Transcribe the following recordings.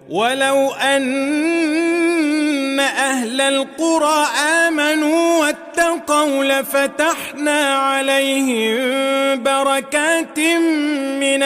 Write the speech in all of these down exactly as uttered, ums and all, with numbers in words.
ولو أن أهل القرى آمنوا واتقوا لفتحنا عليهم بركات من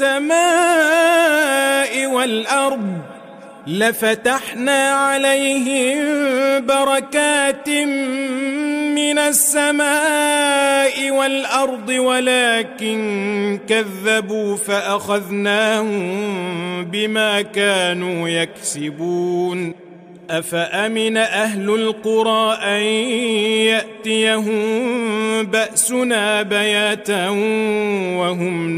السماء والأرض لفتحنا عليهم بركات من السماء والأرض ولكن كذبوا فأخذناهم بما كانوا يكسبون. أفأمن أهل القرى أن يأتيهم بأسنا بياتا وهم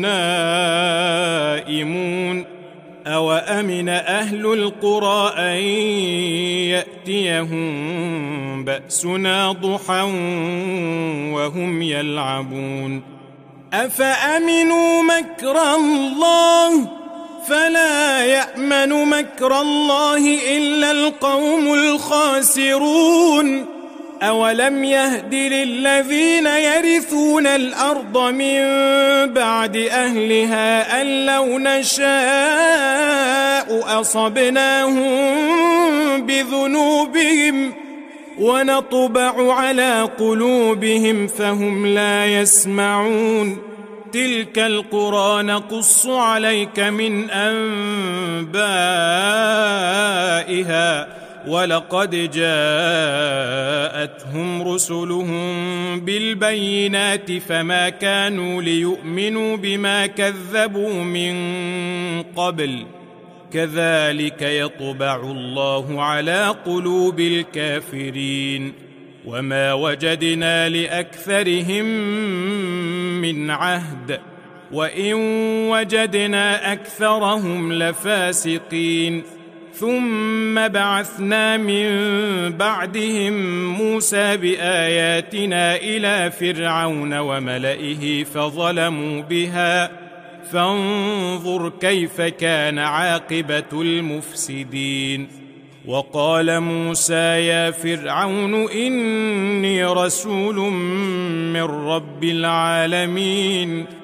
نائمون أوأمن أهل القرى أن يأتيهم بأسنا ضحى وهم يلعبون أفأمنوا مكر الله فلا يأمن مكر الله إلا القوم الخاسرون أولم يهد للذين يرثون الأرض من بعد أهلها أن لو نشاء أصبناهم بذنوبهم ونطبع على قلوبهم فهم لا يسمعون تلك القرى نقص عليك من أنبائها ولقد جاءتهم رسلهم بالبينات فما كانوا ليؤمنوا بما كذبوا من قبل كذلك يطبع الله على قلوب الكافرين وما وجدنا لأكثرهم من عهد وإن وجدنا أكثرهم لفاسقين ثم بعثنا من بعدهم موسى بآياتنا إلى فرعون وملئه فظلموا بها فانظر كيف كان عاقبة المفسدين وقال موسى يا فرعون إني رسول من رب العالمين